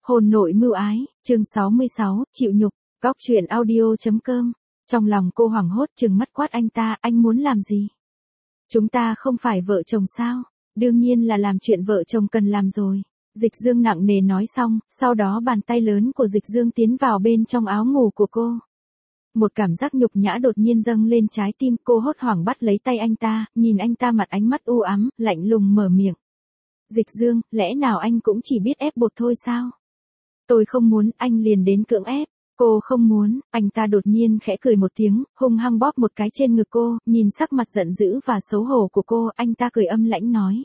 Hôn nội mưu ái, chương 66, chịu nhục, góc truyện audio.com. Trong lòng cô hoảng hốt trừng mắt quát anh muốn làm gì? Chúng ta không phải vợ chồng sao? Đương nhiên là làm chuyện vợ chồng cần làm rồi. Dịch Dương nặng nề nói xong, sau đó bàn tay lớn của Dịch Dương tiến vào bên trong áo ngủ của cô. Một cảm giác nhục nhã đột nhiên dâng lên trái tim, cô hốt hoảng bắt lấy tay anh ta, nhìn anh ta mặt ánh mắt u ám, lạnh lùng mở miệng. Dịch Dương, lẽ nào anh cũng chỉ biết ép buộc thôi sao? Tôi không muốn, anh liền đến cưỡng ép. Cô không muốn, anh ta đột nhiên khẽ cười một tiếng, hung hăng bóp một cái trên ngực cô, nhìn sắc mặt giận dữ và xấu hổ của cô, anh ta cười âm lãnh nói.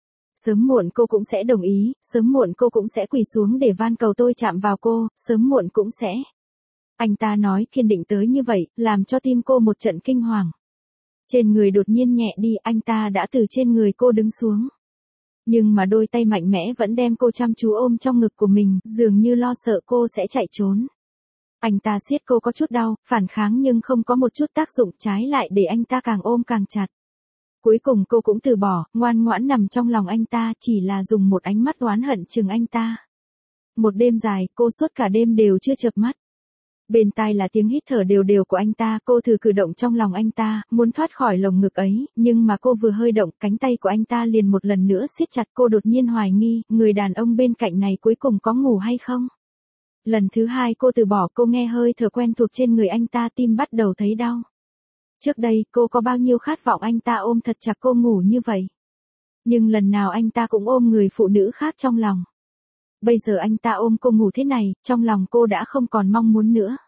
Sớm muộn cô cũng sẽ đồng ý, sớm muộn cô cũng sẽ quỳ xuống để van cầu tôi chạm vào cô, sớm muộn cũng sẽ. Anh ta nói kiên định tới như vậy, làm cho tim cô một trận kinh hoàng. Trên người đột nhiên nhẹ đi, anh ta đã từ trên người cô đứng xuống. Nhưng mà đôi tay mạnh mẽ vẫn đem cô chăm chú ôm trong ngực của mình, dường như lo sợ cô sẽ chạy trốn. Anh ta siết cô có chút đau, phản kháng nhưng không có một chút tác dụng, trái lại để anh ta càng ôm càng chặt. Cuối cùng cô cũng từ bỏ, ngoan ngoãn nằm trong lòng anh ta, chỉ là dùng một ánh mắt oán hận chừng anh ta. Một đêm dài, cô suốt cả đêm đều chưa chợp mắt. Bên tai là tiếng hít thở đều đều của anh ta, cô thử cử động trong lòng anh ta, muốn thoát khỏi lồng ngực ấy, nhưng mà cô vừa hơi động, cánh tay của anh ta liền một lần nữa siết chặt, cô đột nhiên hoài nghi, người đàn ông bên cạnh này cuối cùng có ngủ hay không? Lần thứ hai cô từ bỏ, cô nghe hơi thở quen thuộc trên người anh ta, tim bắt đầu thấy đau. Trước đây, cô có bao nhiêu khát vọng anh ta ôm thật chặt cô ngủ như vậy. Nhưng lần nào anh ta cũng ôm người phụ nữ khác trong lòng. Bây giờ anh ta ôm cô ngủ thế này, trong lòng cô đã không còn mong muốn nữa.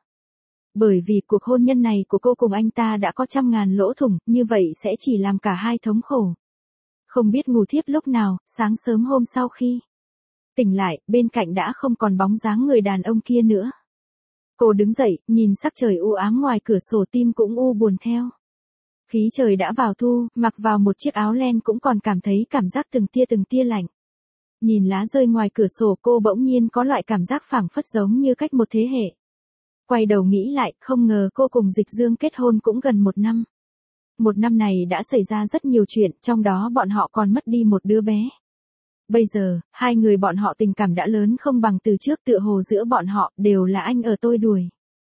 Bởi vì cuộc hôn nhân này của cô cùng anh ta đã có trăm ngàn lỗ thủng, như vậy sẽ chỉ làm cả hai thống khổ. Không biết ngủ thiếp lúc nào, sáng sớm hôm sau khi tỉnh lại, bên cạnh đã không còn bóng dáng người đàn ông kia nữa. Cô đứng dậy, nhìn sắc trời u ám ngoài cửa sổ, tim cũng u buồn theo. Khí trời đã vào thu, mặc vào một chiếc áo len cũng còn cảm thấy cảm giác từng tia lạnh. Nhìn lá rơi ngoài cửa sổ, cô bỗng nhiên có loại cảm giác phảng phất giống như cách một thế hệ. Quay đầu nghĩ lại, không ngờ cô cùng Dịch Dương kết hôn cũng gần 1 năm. 1 năm này đã xảy ra rất nhiều chuyện, trong đó bọn họ còn mất đi một đứa bé. Bây giờ, hai người bọn họ tình cảm đã lớn không bằng từ trước, tựa hồ giữa bọn họ đều là anh ở tôi đuổi.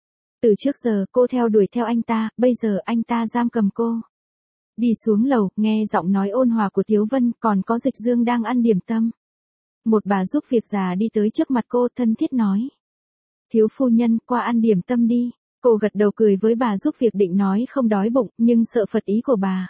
Từ trước giờ cô theo đuổi theo anh ta, bây giờ anh ta giam cầm cô. Đi xuống lầu, nghe giọng nói ôn hòa của Tiếu Vân, còn có Dịch Dương đang ăn điểm tâm. Một bà giúp việc già đi tới trước mặt cô, thân thiết nói. Thiếu phu nhân, qua ăn điểm tâm đi. Cô gật đầu cười với bà giúp việc, định nói không đói bụng, nhưng sợ phật ý của bà.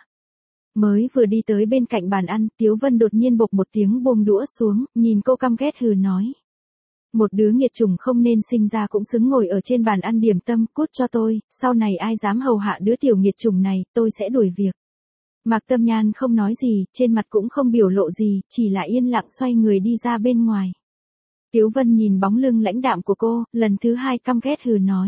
Mới vừa đi tới bên cạnh bàn ăn, Tiếu Vân đột nhiên bộc một tiếng buông đũa xuống, nhìn cô căm ghét hừ nói. Một đứa nghiệt chủng không nên sinh ra cũng xứng ngồi ở trên bàn ăn điểm tâm, cút cho tôi, sau này ai dám hầu hạ đứa tiểu nghiệt chủng này, tôi sẽ đuổi việc. Mạc Tâm Nhan không nói gì, trên mặt cũng không biểu lộ gì, chỉ là yên lặng xoay người đi ra bên ngoài. Tiếu Vân nhìn bóng lưng lãnh đạm của cô, lần thứ hai căm ghét hừ nói.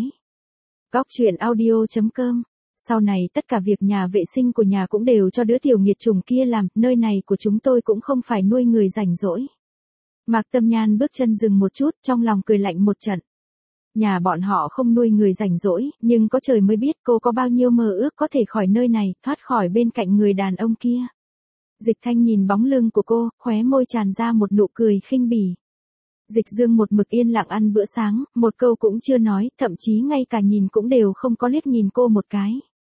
Góc truyện audio.com. Sau này tất cả việc nhà vệ sinh của nhà cũng đều cho đứa tiểu nghiệt chủng kia làm, nơi này của chúng tôi cũng không phải nuôi người rảnh rỗi. Mạc Tâm Nhan bước chân dừng một chút, trong lòng cười lạnh một trận. Nhà bọn họ không nuôi người rảnh rỗi, nhưng có trời mới biết cô có bao nhiêu mơ ước có thể khỏi nơi này, thoát khỏi bên cạnh người đàn ông kia. Dịch Thanh nhìn bóng lưng của cô, khóe môi tràn ra một nụ cười khinh bỉ. Dịch Dương một mực yên lặng ăn bữa sáng, một câu cũng chưa nói, thậm chí ngay cả nhìn cũng đều không có liếc nhìn cô một cái.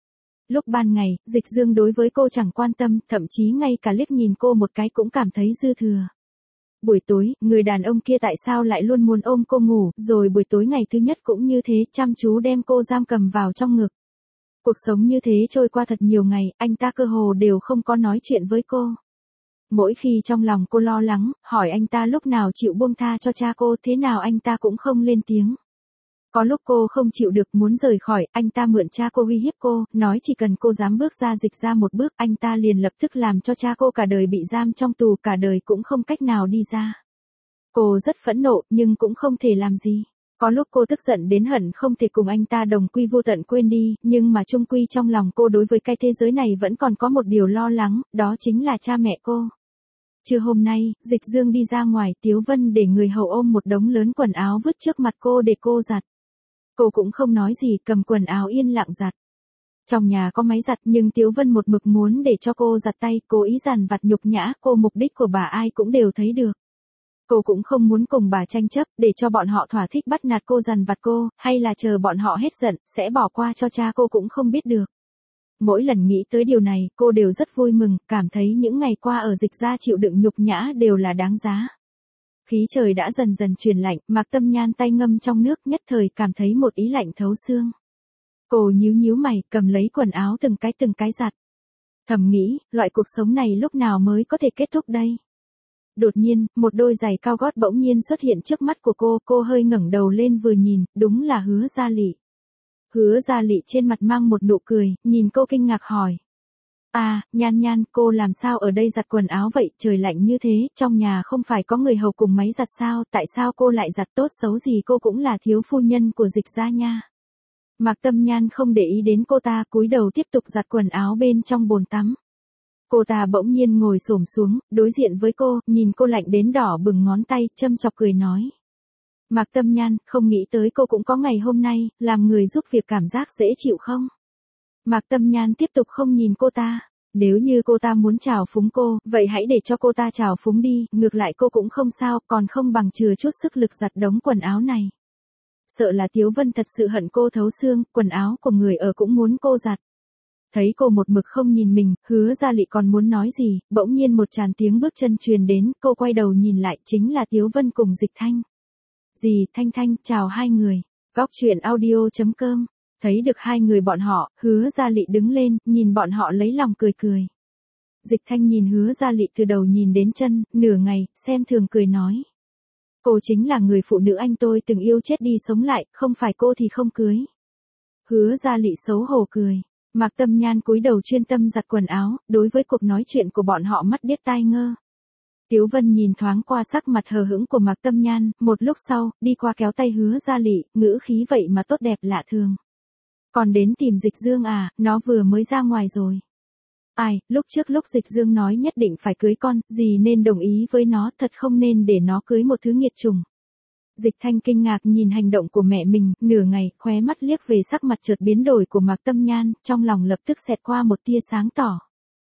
Lúc ban ngày, Dịch Dương đối với cô chẳng quan tâm, thậm chí ngay cả liếc nhìn cô một cái cũng cảm thấy dư thừa. Buổi tối, người đàn ông kia tại sao lại luôn muốn ôm cô ngủ, rồi buổi tối ngày thứ nhất cũng như thế, chăm chú đem cô giam cầm vào trong ngực. Cuộc sống như thế trôi qua thật nhiều ngày, anh ta cơ hồ đều không có nói chuyện với cô. Mỗi khi trong lòng cô lo lắng, hỏi anh ta lúc nào chịu buông tha cho cha cô, thế nào anh ta cũng không lên tiếng. Có lúc cô không chịu được muốn rời khỏi, anh ta mượn cha cô uy hiếp cô, nói chỉ cần cô dám bước ra Dịch ra một bước, anh ta liền lập tức làm cho cha cô cả đời bị giam trong tù, cả đời cũng không cách nào đi ra. Cô rất phẫn nộ, nhưng cũng không thể làm gì. Có lúc cô tức giận đến hận không thể cùng anh ta đồng quy vô tận quên đi, nhưng mà chung quy trong lòng cô đối với cái thế giới này vẫn còn có một điều lo lắng, đó chính là cha mẹ cô. Trưa hôm nay, Dịch Dương đi ra ngoài, Tiếu Vân để người hầu ôm một đống lớn quần áo vứt trước mặt cô để cô giặt. Cô cũng không nói gì, cầm quần áo yên lặng giặt. Trong nhà có máy giặt nhưng Tiếu Vân một mực muốn để cho cô giặt tay, cố ý dằn vặt nhục nhã cô, mục đích của bà ai cũng đều thấy được. Cô cũng không muốn cùng bà tranh chấp, để cho bọn họ thỏa thích bắt nạt cô dằn vặt cô, hay là chờ bọn họ hết giận, sẽ bỏ qua cho cha cô cũng không biết được. Mỗi lần nghĩ tới điều này, cô đều rất vui mừng, cảm thấy những ngày qua ở Dịch gia chịu đựng nhục nhã đều là đáng giá. Khí trời đã dần dần chuyển lạnh, Mạc Tâm Nhan tay ngâm trong nước nhất thời cảm thấy một ý lạnh thấu xương. Cô nhíu nhíu mày, cầm lấy quần áo từng cái giặt. Thầm nghĩ, loại cuộc sống này lúc nào mới có thể kết thúc đây? Đột nhiên, một đôi giày cao gót bỗng nhiên xuất hiện trước mắt của cô hơi ngẩng đầu lên vừa nhìn, đúng là Hứa Gia Lị. Hứa Gia Lị trên mặt mang một nụ cười, nhìn cô kinh ngạc hỏi. À, Nhan Nhan, cô làm sao ở đây giặt quần áo vậy, trời lạnh như thế, trong nhà không phải có người hầu cùng máy giặt sao, tại sao cô lại giặt, tốt xấu gì cô cũng là thiếu phu nhân của Dịch gia nha. Mạc Tâm Nhan không để ý đến cô ta, cúi đầu tiếp tục giặt quần áo bên trong bồn tắm. Cô ta bỗng nhiên ngồi xổm xuống, đối diện với cô, nhìn cô lạnh đến đỏ bừng ngón tay, châm chọc cười nói. Mạc Tâm Nhan, không nghĩ tới cô cũng có ngày hôm nay, làm người giúp việc cảm giác dễ chịu không? Mạc Tâm Nhan tiếp tục không nhìn cô ta. Nếu như cô ta muốn trào phúng cô, vậy hãy để cho cô ta trào phúng đi, ngược lại cô cũng không sao, còn không bằng chừa chút sức lực giặt đống quần áo này. Sợ là Tiếu Vân thật sự hận cô thấu xương, quần áo của người ở cũng muốn cô giặt. Thấy cô một mực không nhìn mình, Hứa Gia Lị còn muốn nói gì, bỗng nhiên một tràng tiếng bước chân truyền đến, cô quay đầu nhìn lại, chính là Tiếu Vân cùng Dịch Thanh. Dì, Thanh Thanh, chào hai người. Góc truyện audio.com. Thấy được hai người bọn họ, Hứa Gia Lị đứng lên, nhìn bọn họ lấy lòng cười cười. Dịch Thanh nhìn Hứa Gia Lị từ đầu nhìn đến chân, nửa ngày, xem thường cười nói. Cô chính là người phụ nữ anh tôi từng yêu chết đi sống lại, không phải cô thì không cưới. Hứa Gia Lị xấu hổ cười. Mạc Tâm Nhan cúi đầu chuyên tâm giặt quần áo, đối với cuộc nói chuyện của bọn họ mắt điếc tai ngơ. Tiếu Vân nhìn thoáng qua sắc mặt hờ hững của Mạc Tâm Nhan, một lúc sau, đi qua kéo tay Hứa Gia Lị, ngữ khí vậy mà tốt đẹp lạ thường. Còn đến tìm Dịch Dương à, nó vừa mới ra ngoài rồi. Ai, lúc Dịch Dương nói nhất định phải cưới con, gì nên đồng ý với nó, thật không nên để nó cưới một thứ nghiệt chủng. Dịch Thanh kinh ngạc nhìn hành động của mẹ mình, nửa ngày, khóe mắt liếc về sắc mặt chợt biến đổi của Mạc Tâm Nhan, trong lòng lập tức xẹt qua một tia sáng tỏ.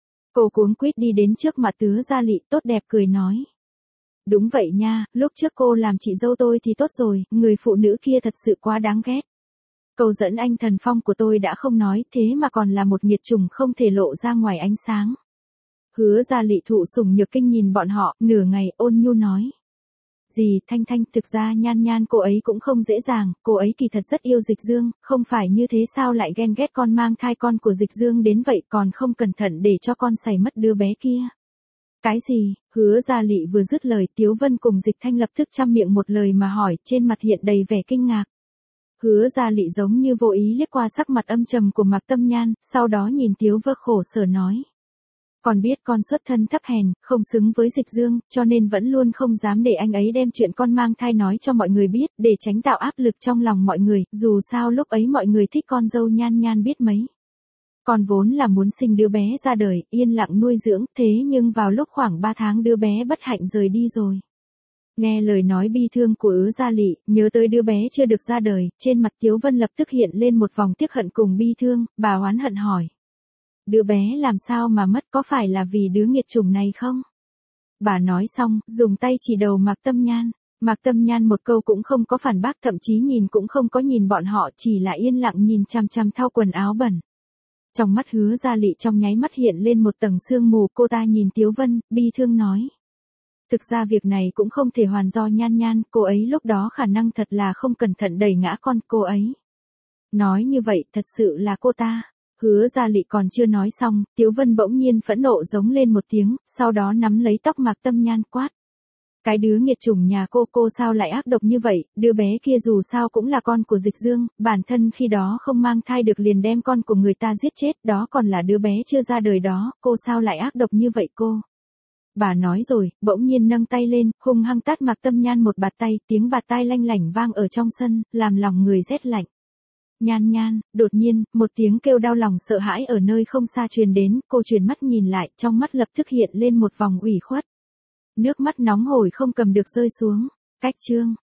Cô cuống quýt đi đến trước mặt Hứa Gia Lị, tốt đẹp cười nói. Đúng vậy nha, lúc trước cô làm chị dâu tôi thì tốt rồi, người phụ nữ kia thật sự quá đáng ghét. Câu dẫn anh thần phong của tôi đã không nói, thế mà còn là một nghiệt chủng không thể lộ ra ngoài ánh sáng. Hứa Gia Lị thụ sủng nhược kinh nhìn bọn họ, nửa ngày, ôn nhu nói. Dì, Thanh Thanh, thực ra Nhan Nhan cô ấy cũng không dễ dàng, cô ấy kỳ thật rất yêu Dịch Dương, không phải như thế sao lại ghen ghét con mang thai con của Dịch Dương đến vậy, còn không cẩn thận để cho con xảy mất đứa bé kia. Cái gì? Hứa Gia Lị vừa dứt lời, Tiếu Vân cùng Dịch Thanh lập tức chăm miệng một lời mà hỏi, trên mặt hiện đầy vẻ kinh ngạc. Hứa Gia Lị giống như vô ý liếc qua sắc mặt âm trầm của Mạc Tâm Nhan, sau đó nhìn Tiếu Vân khổ sở nói. Con biết con xuất thân thấp hèn, không xứng với Dịch Dương, cho nên vẫn luôn không dám để anh ấy đem chuyện con mang thai nói cho mọi người biết, để tránh tạo áp lực trong lòng mọi người, dù sao lúc ấy mọi người thích con dâu Nhan Nhan biết mấy. Con vốn là muốn sinh đứa bé ra đời, yên lặng nuôi dưỡng, thế nhưng vào lúc khoảng 3 tháng đứa bé bất hạnh rời đi rồi. Nghe lời nói bi thương của Hứa Gia Lị, nhớ tới đứa bé chưa được ra đời, trên mặt Tiếu Vân lập tức hiện lên một vòng tiếc hận cùng bi thương, bà oán hận hỏi. Đứa bé làm sao mà mất, có phải là vì đứa nghiệt chủng này không? Bà nói xong, dùng tay chỉ đầu Mạc Tâm Nhan. Mạc Tâm Nhan một câu cũng không có phản bác, thậm chí nhìn cũng không có nhìn bọn họ, chỉ là yên lặng nhìn chằm chằm thau quần áo bẩn. Trong mắt Hứa Gia Lị trong nháy mắt hiện lên một tầng sương mù, cô ta nhìn Tiếu Vân, bi thương nói. Thực ra việc này cũng không thể hoàn do Nhan Nhan, cô ấy lúc đó khả năng thật là không cẩn thận đẩy ngã con cô ấy. Nói như vậy, thật sự là cô ta. Hứa Gia Lị còn chưa nói xong, Tiếu Vân bỗng nhiên phẫn nộ giống lên một tiếng, sau đó nắm lấy tóc Mạc Tâm Nhan quát. Cái đứa nghiệt chủng nhà cô sao lại ác độc như vậy, đứa bé kia dù sao cũng là con của Dịch Dương, bản thân khi đó không mang thai được liền đem con của người ta giết chết, đó còn là đứa bé chưa ra đời đó, cô sao lại ác độc như vậy cô. Bà nói rồi, bỗng nhiên nâng tay lên, hung hăng tát Mạc Tâm Nhan một bạt tay, tiếng bạt tai lanh lảnh vang ở trong sân, làm lòng người rét lạnh. Nhan Nhan, đột nhiên, một tiếng kêu đau lòng sợ hãi ở nơi không xa truyền đến, cô chuyển mắt nhìn lại, trong mắt lập tức hiện lên một vòng ủy khuất. Nước mắt nóng hổi không cầm được rơi xuống. Cách chương